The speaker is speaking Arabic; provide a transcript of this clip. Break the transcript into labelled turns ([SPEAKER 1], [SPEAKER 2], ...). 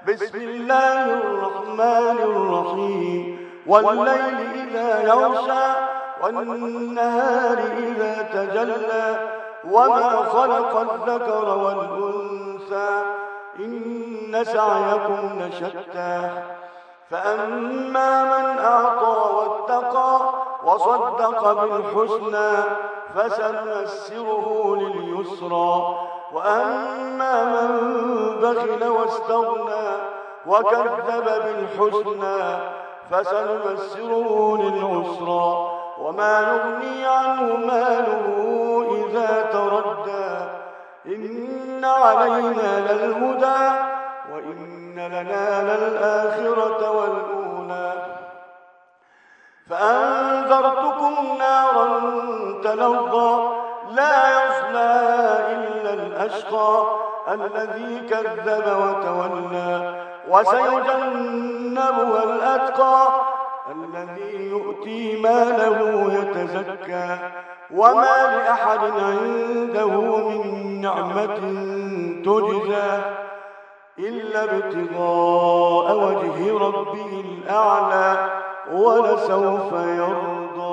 [SPEAKER 1] بسم الله الرحمن الرحيم والليل إذا يغشى والنهار إذا تجلى وما خلق الذكر والأنثى إن سعيكم لشتى فأما من أعطى واتقى وصدق بالحسنى فسنيسره لليسرى وأما من بخل واستغنى وكذب بالحسنى فسنيسره للعسرى وما يغني عنه ماله إذا تردى إن علينا للهدى وإن لنا للآخرة والأولى فأنذرتكم نارا تلظى لا يصلى إلا الأشقى الذي كذب وتولى وسيجنبها الأتقى الذي يؤتي ماله يتزكى وما لأحد عنده من نعمة تجزى إلا ابتغاء وجه ربه الأعلى ولسوف يرضى.